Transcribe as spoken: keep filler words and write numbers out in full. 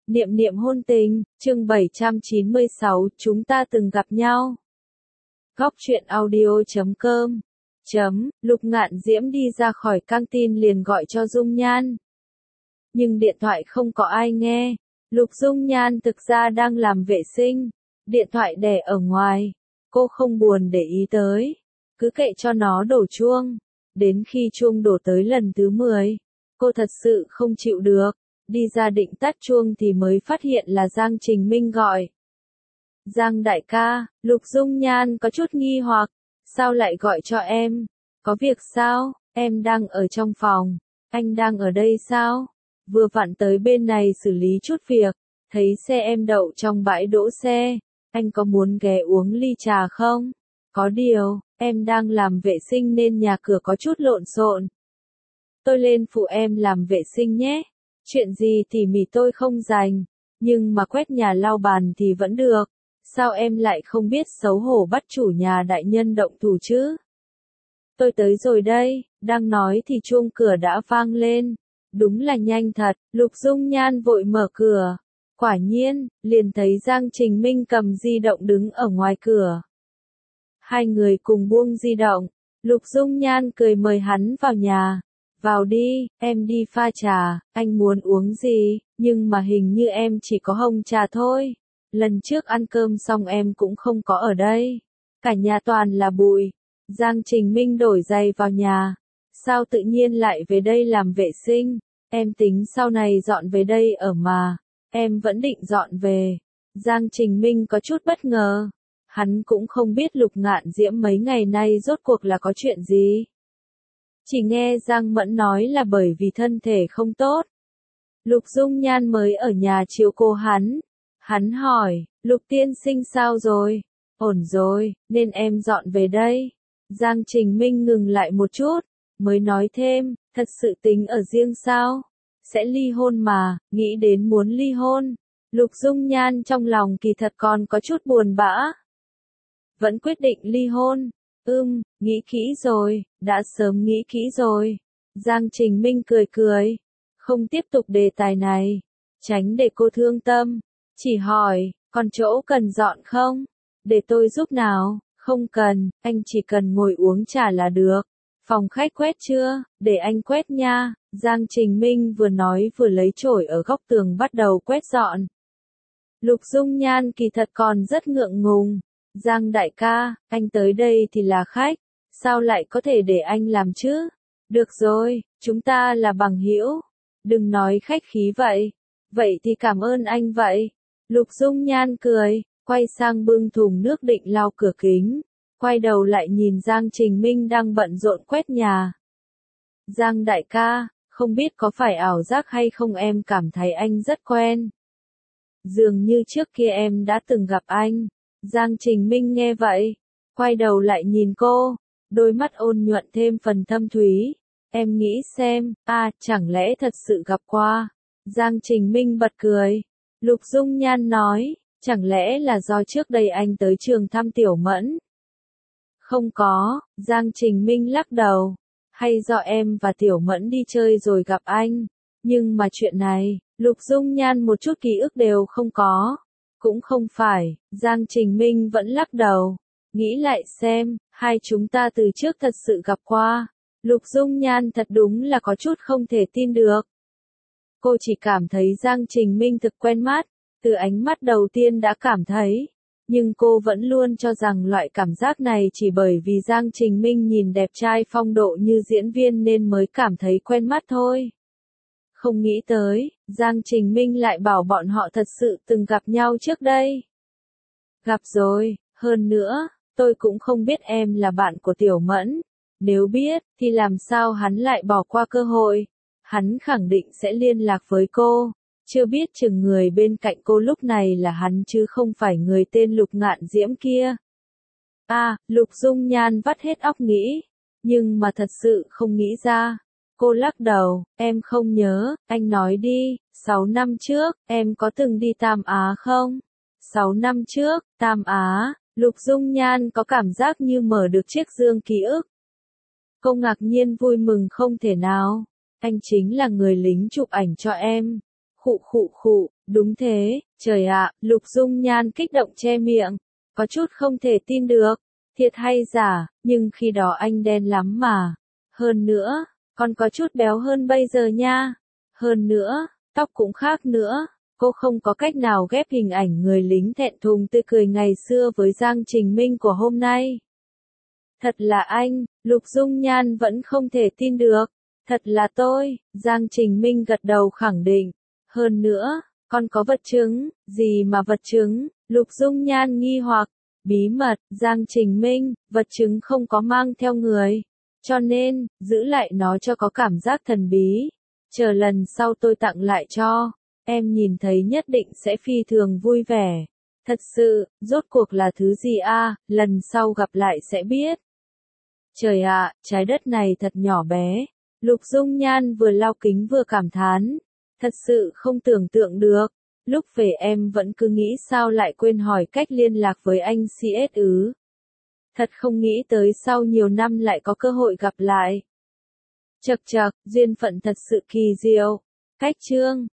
Niệm niệm hôn tình, chương bảy trăm chín mươi sáu, chúng ta từng gặp nhau. Góc truyện audio chấm com chấm, Lục Ngạn Diễm đi ra khỏi căng tin liền gọi cho Dung Nhan. Nhưng điện thoại không có ai nghe. Lục Dung Nhan thực ra đang làm vệ sinh. Điện thoại để ở ngoài. Cô không buồn để ý tới. Cứ kệ cho nó đổ chuông. Đến khi chuông đổ tới lần thứ mười, cô thật sự không chịu được. Đi ra định tắt chuông thì mới phát hiện là Giang Trình Minh gọi. Giang đại ca, Lục Dung Nhan có chút nghi hoặc, sao lại gọi cho em? Có việc sao? Em đang ở trong phòng. Anh đang ở đây sao? Vừa vặn tới bên này xử lý chút việc, thấy xe em đậu trong bãi đỗ xe. Anh có muốn ghé uống ly trà không? Có điều, em đang làm vệ sinh nên nhà cửa có chút lộn xộn. Tôi lên phụ em làm vệ sinh nhé. Chuyện gì tỉ mỉ tôi không rành, nhưng mà quét nhà lau bàn thì vẫn được. Sao em lại không biết xấu hổ bắt chủ nhà đại nhân động thủ chứ? Tôi tới rồi đây, đang nói thì chuông cửa đã vang lên. Đúng là nhanh thật, Lục Dung Nhan vội mở cửa. Quả nhiên, liền thấy Giang Trình Minh cầm di động đứng ở ngoài cửa. Hai người cùng buông di động, Lục Dung Nhan cười mời hắn vào nhà. Vào đi, em đi pha trà, anh muốn uống gì, nhưng mà hình như em chỉ có hồng trà thôi. Lần trước ăn cơm xong em cũng không có ở đây. Cả nhà toàn là bụi. Giang Trình Minh đổi giày vào nhà. Sao tự nhiên lại về đây làm vệ sinh? Em tính sau này dọn về đây ở mà. Em vẫn định dọn về. Giang Trình Minh có chút bất ngờ. Hắn cũng không biết Lục Ngạn Diễm mấy ngày nay rốt cuộc là có chuyện gì. Chỉ nghe Giang Mẫn nói là bởi vì thân thể không tốt. Lục Dung Nhan mới ở nhà chiếu cố hắn. Hắn hỏi, Lục tiên sinh sao rồi? Ổn rồi, nên em dọn về đây. Giang Trình Minh ngừng lại một chút, mới nói thêm, thật sự tính ở riêng sao? Sẽ ly hôn mà, nghĩ đến muốn ly hôn. Lục Dung Nhan trong lòng kỳ thật còn có chút buồn bã. Vẫn quyết định ly hôn. Ưm, nghĩ kỹ rồi, đã sớm nghĩ kỹ rồi. Giang Trình Minh cười cười, không tiếp tục đề tài này, tránh để cô thương tâm. Chỉ hỏi, còn chỗ cần dọn không? Để tôi giúp nào? Không cần, anh chỉ cần ngồi uống trà là được. Phòng khách quét chưa? Để anh quét nha. Giang Trình Minh vừa nói vừa lấy chổi ở góc tường bắt đầu quét dọn. Lục Dung Nhan kỳ thật còn rất ngượng ngùng. Giang đại ca, anh tới đây thì là khách, sao lại có thể để anh làm chứ? Được rồi, chúng ta là bằng hữu, đừng nói khách khí vậy. Vậy thì cảm ơn anh vậy. Lục Dung Nhan cười, quay sang bưng thùng nước định lau cửa kính, quay đầu lại nhìn Giang Trình Minh đang bận rộn quét nhà. Giang đại ca, không biết có phải ảo giác hay không em cảm thấy anh rất quen. Dường như trước kia em đã từng gặp anh. Giang Trình Minh nghe vậy, quay đầu lại nhìn cô, đôi mắt ôn nhuận thêm phần thâm thúy. Em nghĩ xem, à, chẳng lẽ thật sự gặp qua? Giang Trình Minh bật cười. Lục Dung Nhan nói, chẳng lẽ là do trước đây anh tới trường thăm Tiểu Mẫn? Không có, Giang Trình Minh lắc đầu. Hay do em và Tiểu Mẫn đi chơi rồi gặp anh? Nhưng mà chuyện này, Lục Dung Nhan một chút ký ức đều không có. Cũng không phải, Giang Trình Minh vẫn lắc đầu. Nghĩ lại xem, hai chúng ta từ trước thật sự gặp qua. Lục Dung Nhan thật đúng là có chút không thể tin được. Cô chỉ cảm thấy Giang Trình Minh thực quen mắt, từ ánh mắt đầu tiên đã cảm thấy. Nhưng cô vẫn luôn cho rằng loại cảm giác này chỉ bởi vì Giang Trình Minh nhìn đẹp trai phong độ như diễn viên nên mới cảm thấy quen mắt thôi. Không nghĩ tới, Giang Trình Minh lại bảo bọn họ thật sự từng gặp nhau trước đây. Gặp rồi, hơn nữa, tôi cũng không biết em là bạn của Tiểu Mẫn. Nếu biết, thì làm sao hắn lại bỏ qua cơ hội? Hắn khẳng định sẽ liên lạc với cô. Chưa biết chừng người bên cạnh cô lúc này là hắn chứ không phải người tên Lục Ngạn Diễm kia. À, Lục Dung Nhan vắt hết óc nghĩ. Nhưng mà thật sự không nghĩ ra. Cô lắc đầu, em không nhớ, anh nói đi, sáu năm trước, em có từng đi Tam Á không? Sáu năm trước, Tam Á, Lục Dung Nhan có cảm giác như mở được chiếc dương ký ức. Cô ngạc nhiên vui mừng không thể nào, anh chính là người lính chụp ảnh cho em. Khụ khụ khụ, Đúng thế, trời ạ, Lục Dung Nhan kích động che miệng, có chút không thể tin được, thiệt hay giả, nhưng khi đó anh đen lắm mà. Hơn nữa, còn có chút béo hơn bây giờ nha. Hơn nữa, tóc cũng khác nữa. Cô không có cách nào ghép hình ảnh người lính thẹn thùng tươi cười ngày xưa với Giang Trình Minh của hôm nay. Thật là anh, Lục Dung Nhan vẫn không thể tin được. Thật là tôi, Giang Trình Minh gật đầu khẳng định. Hơn nữa, còn có vật chứng, gì mà vật chứng, Lục Dung Nhan nghi hoặc. Bí mật, Giang Trình Minh, vật chứng không có mang theo người. Cho nên, giữ lại nó cho có cảm giác thần bí. Chờ lần sau tôi tặng lại cho. Em nhìn thấy nhất định sẽ phi thường vui vẻ. Thật sự, rốt cuộc là thứ gì a? Lần sau gặp lại sẽ biết. Trời ạ, trái đất này thật nhỏ bé. Lục Dung Nhan vừa lau kính vừa cảm thán. Thật sự không tưởng tượng được. Lúc về em vẫn cứ nghĩ sao lại quên hỏi cách liên lạc với anh xê ét ứ. Thật không nghĩ tới sau nhiều năm lại có cơ hội gặp lại. Chậc chậc, duyên phận thật sự kỳ diệu. Cách chương